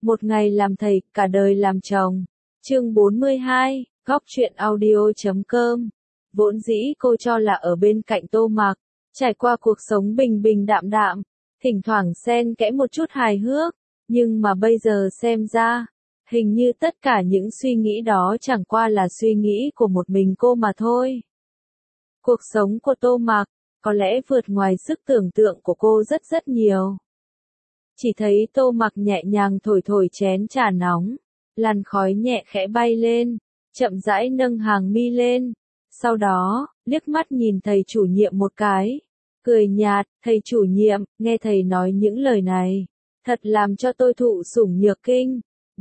Một ngày làm thầy, cả đời làm chồng. Chương 42, góc truyện audio.com. Vốn dĩ cô cho là ở bên cạnh Tô Mạc, trải qua cuộc sống bình bình đạm đạm, thỉnh thoảng xen kẽ một chút hài hước, nhưng mà bây giờ xem ra, hình như tất cả những suy nghĩ đó chẳng qua là suy nghĩ của một mình cô mà thôi. Cuộc sống của Tô Mạc, có lẽ vượt ngoài sức tưởng tượng của cô rất nhiều. Chỉ thấy Tô Mạc nhẹ nhàng thổi thổi chén trà nóng, làn khói nhẹ khẽ bay lên, chậm rãi nâng hàng mi lên, sau đó, liếc mắt nhìn thầy chủ nhiệm một cái, cười nhạt, thầy chủ nhiệm, nghe thầy nói những lời này, thật làm cho tôi thụ sủng nhược kinh,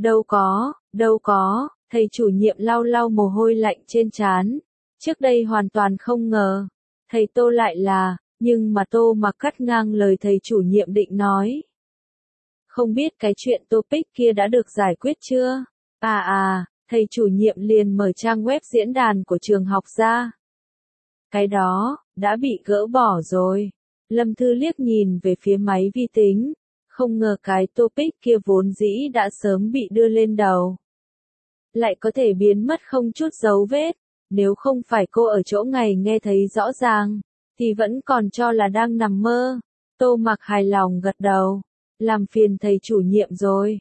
đâu có, thầy chủ nhiệm lau lau mồ hôi lạnh trên trán, trước đây hoàn toàn không ngờ, thầy Tô lại là, nhưng mà Tô Mạc cắt ngang lời thầy chủ nhiệm định nói. Không biết cái chuyện topic kia đã được giải quyết chưa? Thầy chủ nhiệm liền mở trang web diễn đàn của trường học ra. Cái đó, đã bị gỡ bỏ rồi. Lâm Thư liếc nhìn về phía máy vi tính, không ngờ cái topic kia vốn dĩ đã sớm bị đưa lên đầu. Lại có thể biến mất không chút dấu vết, nếu không phải cô ở chỗ ngày nghe thấy rõ ràng, thì vẫn còn cho là đang nằm mơ. Tô Mạc hài lòng gật đầu. Làm phiền thầy chủ nhiệm rồi.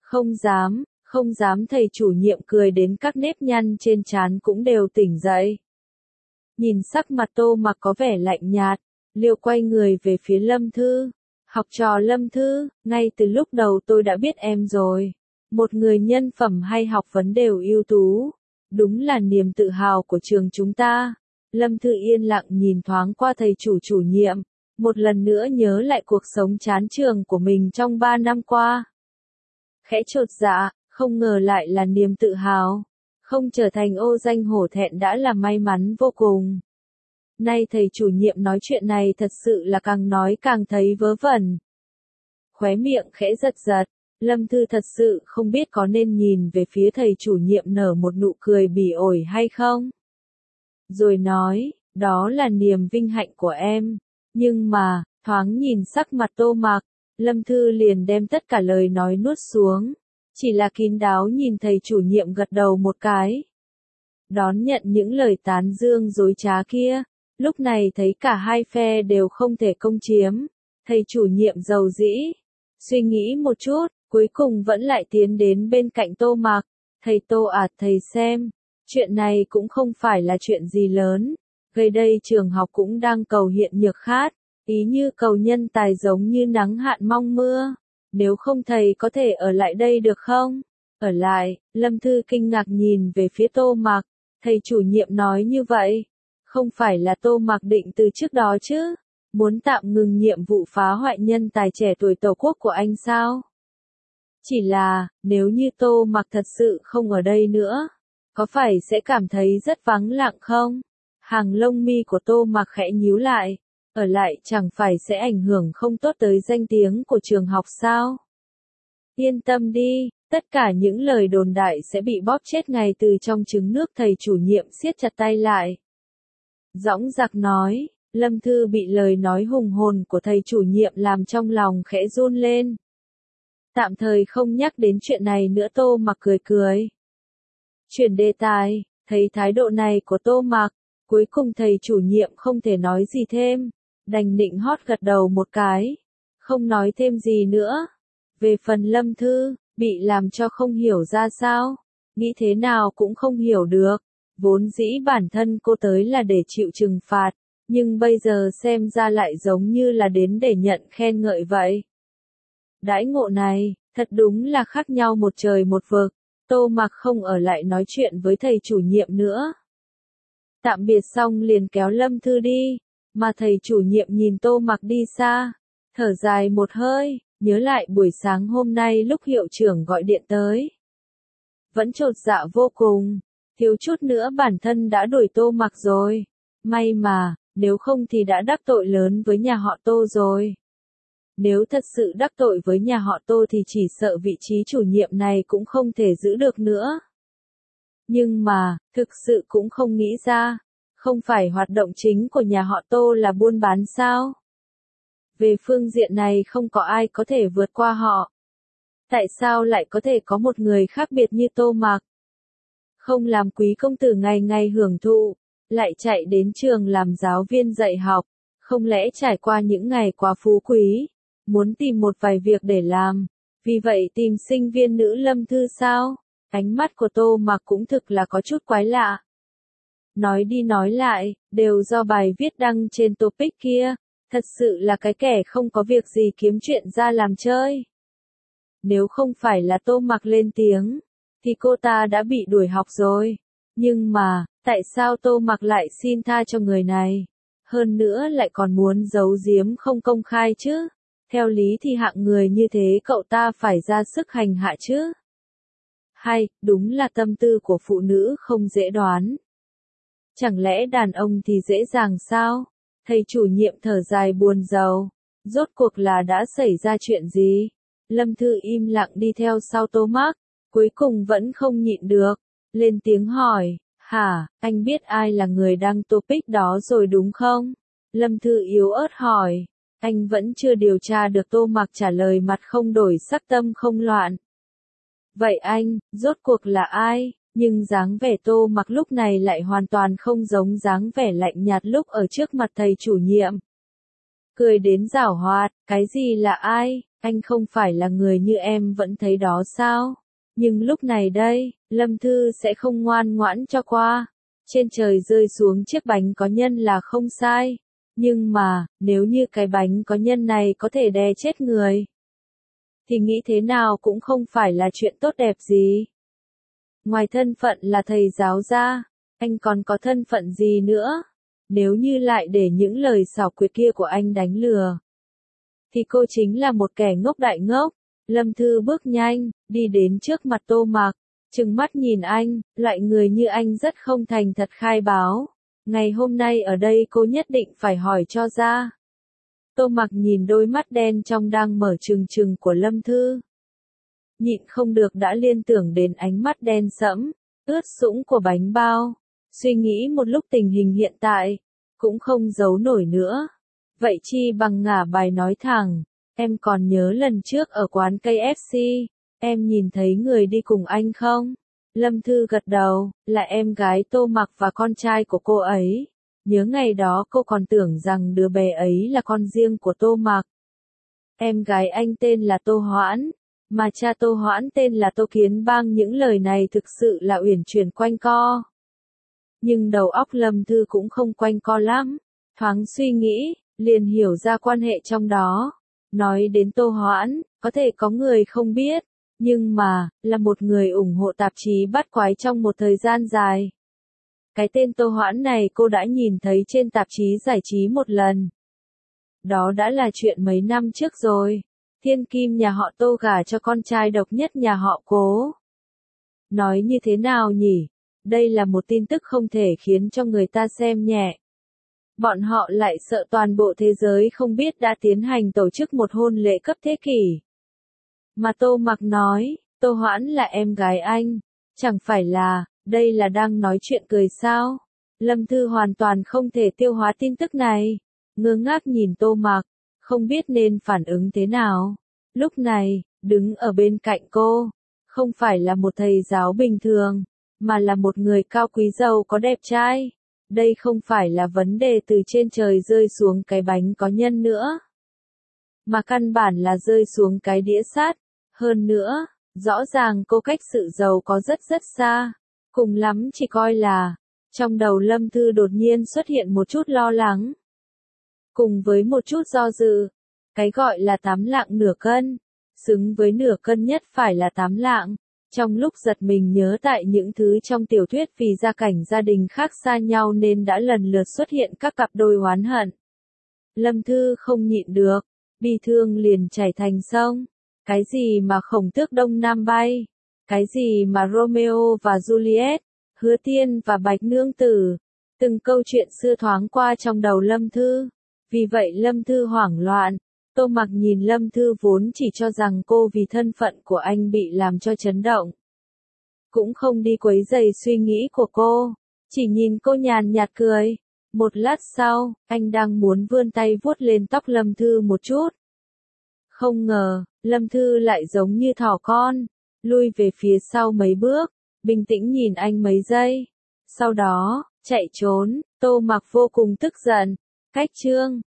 Không dám thầy chủ nhiệm cười đến các nếp nhăn trên trán cũng đều tỉnh dậy. Nhìn sắc mặt Tô Mạc có vẻ lạnh nhạt, Liêu quay người về phía Lâm Thư. Học trò Lâm Thư, ngay từ lúc đầu tôi đã biết em rồi. Một người nhân phẩm hay học vấn đều ưu tú. Đúng là niềm tự hào của trường chúng ta. Lâm Thư yên lặng nhìn thoáng qua thầy chủ nhiệm. Một lần nữa nhớ lại cuộc sống chán trường của mình trong 3 năm qua. Khẽ chột dạ, không ngờ lại là niềm tự hào. Không trở thành ô danh hổ thẹn đã là may mắn vô cùng. Nay thầy chủ nhiệm nói chuyện này thật sự là càng nói càng thấy vớ vẩn. Khóe miệng khẽ giật giật, Lâm Thư thật sự không biết có nên nhìn về phía thầy chủ nhiệm nở một nụ cười bỉ ổi hay không. Rồi nói, đó là niềm vinh hạnh của em. Nhưng mà, thoáng nhìn sắc mặt Tô Mạc, Lâm Thư liền đem tất cả lời nói nuốt xuống, chỉ là kín đáo nhìn thầy chủ nhiệm gật đầu một cái. Đón nhận những lời tán dương dối trá kia, lúc này thấy cả hai phe đều không thể công chiếm, thầy chủ nhiệm giàu dĩ, suy nghĩ một chút, cuối cùng vẫn lại tiến đến bên cạnh Tô Mạc, thầy Tô thầy xem, chuyện này cũng không phải là chuyện gì lớn. Gần đây trường học cũng đang cầu hiện nhược khát, ý như cầu nhân tài giống như nắng hạn mong mưa. Nếu không thầy có thể ở lại đây được không? Ở lại, Lâm Thư kinh ngạc nhìn về phía Tô Mạc, thầy chủ nhiệm nói như vậy. Không phải là Tô Mạc định từ trước đó chứ? Muốn tạm ngừng nhiệm vụ phá hoại nhân tài trẻ tuổi Tổ quốc của anh sao? Chỉ là, nếu như Tô Mạc thật sự không ở đây nữa, có phải sẽ cảm thấy rất vắng lặng không? Hàng lông mi của Tô Mạc khẽ nhíu lại, ở lại chẳng phải sẽ ảnh hưởng không tốt tới danh tiếng của trường học sao? Yên tâm đi, tất cả những lời đồn đại sẽ bị bóp chết ngay từ trong trứng nước, thầy chủ nhiệm siết chặt tay lại. Dõng dạc nói, Lâm Thư bị lời nói hùng hồn của thầy chủ nhiệm làm trong lòng khẽ run lên. Tạm thời không nhắc đến chuyện này nữa, Tô Mạc cười. Chuyển đề tài, thấy thái độ này của Tô Mạc, cuối cùng thầy chủ nhiệm không thể nói gì thêm, đành nịnh hót gật đầu một cái, không nói thêm gì nữa. Về phần Lâm Thư, bị làm cho không hiểu ra sao, nghĩ thế nào cũng không hiểu được, vốn dĩ bản thân cô tới là để chịu trừng phạt, nhưng bây giờ xem ra lại giống như là đến để nhận khen ngợi vậy. Đãi ngộ này, thật đúng là khác nhau một trời một vực. Tô Mạc không ở lại nói chuyện với thầy chủ nhiệm nữa. Tạm biệt xong liền kéo Lâm Thư đi, mà thầy chủ nhiệm nhìn Tô Mạc đi xa, thở dài một hơi, nhớ lại buổi sáng hôm nay lúc hiệu trưởng gọi điện tới. Vẫn chột dạ vô cùng, thiếu chút nữa bản thân đã đuổi Tô Mạc rồi, may mà, nếu không thì đã đắc tội lớn với nhà họ Tô rồi. Nếu thật sự đắc tội với nhà họ Tô thì chỉ sợ vị trí chủ nhiệm này cũng không thể giữ được nữa. Nhưng mà, thực sự cũng không nghĩ ra, không phải hoạt động chính của nhà họ Tô là buôn bán sao? Về phương diện này không có ai có thể vượt qua họ. Tại sao lại có thể có một người khác biệt như Tô Mặc? Không làm quý công tử ngày ngày hưởng thụ, lại chạy đến trường làm giáo viên dạy học, không lẽ trải qua những ngày quá phú quý, muốn tìm một vài việc để làm, vì vậy tìm sinh viên nữ Lâm Thư sao? Ánh mắt của Tô Mặc cũng thực là có chút quái lạ. Nói đi nói lại, đều do bài viết đăng trên topic kia, thật sự là cái kẻ không có việc gì kiếm chuyện ra làm chơi. Nếu không phải là Tô Mặc lên tiếng, thì cô ta đã bị đuổi học rồi. Nhưng mà, tại sao Tô Mặc lại xin tha cho người này? Hơn nữa lại còn muốn giấu giếm không công khai chứ? Theo lý thì hạng người như thế cậu ta phải ra sức hành hạ chứ? Hay, đúng là tâm tư của phụ nữ không dễ đoán. Chẳng lẽ đàn ông thì dễ dàng sao? Thầy chủ nhiệm thở dài buồn rầu. Rốt cuộc là đã xảy ra chuyện gì? Lâm Thư im lặng đi theo sau Tô Mặc, cuối cùng vẫn không nhịn được, lên tiếng hỏi, hả, anh biết ai là người đăng topic đó rồi đúng không? Lâm Thư yếu ớt hỏi, anh vẫn chưa điều tra được. Tô Mặc trả lời mặt không đổi sắc tâm không loạn. Vậy anh, rốt cuộc là ai? Nhưng dáng vẻ Tô Mặc lúc này lại hoàn toàn không giống dáng vẻ lạnh nhạt lúc ở trước mặt thầy chủ nhiệm. Cười đến giảo hoạt, cái gì là ai? Anh không phải là người như em vẫn thấy đó sao? Nhưng lúc này đây, Lâm Thư sẽ không ngoan ngoãn cho qua. Trên trời rơi xuống chiếc bánh có nhân là không sai. Nhưng mà, nếu như cái bánh có nhân này có thể đè chết người, thì nghĩ thế nào cũng không phải là chuyện tốt đẹp gì. Ngoài thân phận là thầy giáo ra, anh còn có thân phận gì nữa? Nếu như lại để những lời xảo quyệt kia của anh đánh lừa, thì cô chính là một kẻ ngốc đại ngốc. Lâm Thư bước nhanh, đi đến trước mặt Tô Mặc, trừng mắt nhìn anh, loại người như anh rất không thành thật khai báo. Ngày hôm nay ở đây cô nhất định phải hỏi cho ra. Tô Mặc nhìn đôi mắt đen trong đang mở trừng trừng của Lâm Thư. Nhịn không được đã liên tưởng đến ánh mắt đen sẫm, ướt sũng của bánh bao. Suy nghĩ một lúc tình hình hiện tại, cũng không giấu nổi nữa. Vậy chi bằng ngả bài nói thẳng, em còn nhớ lần trước ở quán KFC, em nhìn thấy người đi cùng anh không? Lâm Thư gật đầu, là em gái Tô Mặc và con trai của cô ấy. Nhớ ngày đó cô còn tưởng rằng đứa bé ấy là con riêng của Tô Mặc. Em gái anh tên là Tô Hoãn, mà cha Tô Hoãn tên là Tô Kiến Bang. Những lời này thực sự là uyển chuyển quanh co. Nhưng đầu óc Lâm Thư cũng không quanh co lắm, thoáng suy nghĩ, liền hiểu ra quan hệ trong đó. Nói đến Tô Hoãn, có thể có người không biết, nhưng mà, là một người ủng hộ tạp chí Bát Quái trong một thời gian dài. Cái tên Tô Hoãn này cô đã nhìn thấy trên tạp chí giải trí một lần. Đó đã là chuyện mấy năm trước rồi. Thiên kim nhà họ Tô gả cho con trai độc nhất nhà họ Cố. Nói như thế nào nhỉ? Đây là một tin tức không thể khiến cho người ta xem nhẹ. Bọn họ lại sợ toàn bộ thế giới không biết đã tiến hành tổ chức một hôn lễ cấp thế kỷ. Mà Tô Mặc nói, Tô Hoãn là em gái anh. Chẳng phải là, đây là đang nói chuyện cười sao? Lâm Thư hoàn toàn không thể tiêu hóa tin tức này. Ngơ ngác nhìn Tô Mặc, không biết nên phản ứng thế nào. Lúc này, đứng ở bên cạnh cô, không phải là một thầy giáo bình thường, mà là một người cao quý giàu có đẹp trai. Đây không phải là vấn đề từ trên trời rơi xuống cái bánh có nhân nữa, mà căn bản là rơi xuống cái đĩa sắt. Hơn nữa, rõ ràng cô cách sự giàu có rất rất xa. Cùng lắm chỉ coi là, trong đầu Lâm Thư đột nhiên xuất hiện một chút lo lắng. Cùng với một chút do dự, cái gọi là 8 lạng nửa cân, xứng với nửa cân nhất phải là 8 lạng. Trong lúc giật mình nhớ tại những thứ trong tiểu thuyết vì gia cảnh gia đình khác xa nhau nên đã lần lượt xuất hiện các cặp đôi oán hận. Lâm Thư không nhịn được, bi thương liền chảy thành sông. Cái gì mà Khổng Tước Đông Nam bay? Cái gì mà Romeo và Juliet? Hứa Tiên và Bạch Nương Tử? Từng câu chuyện xưa thoáng qua trong đầu Lâm Thư. Vì vậy Lâm Thư hoảng loạn. Tô Mặc nhìn Lâm Thư vốn chỉ cho rằng cô vì thân phận của anh bị làm cho chấn động. Cũng không đi quấy rầy suy nghĩ của cô. Chỉ nhìn cô nhàn nhạt cười. Một lát sau, anh đang muốn vươn tay vuốt lên tóc Lâm Thư một chút. Không ngờ, Lâm Thư lại giống như thỏ con, lui về phía sau mấy bước, bình tĩnh nhìn anh mấy giây. Sau đó, chạy trốn, Tô Mặc vô cùng tức giận. Cách Trương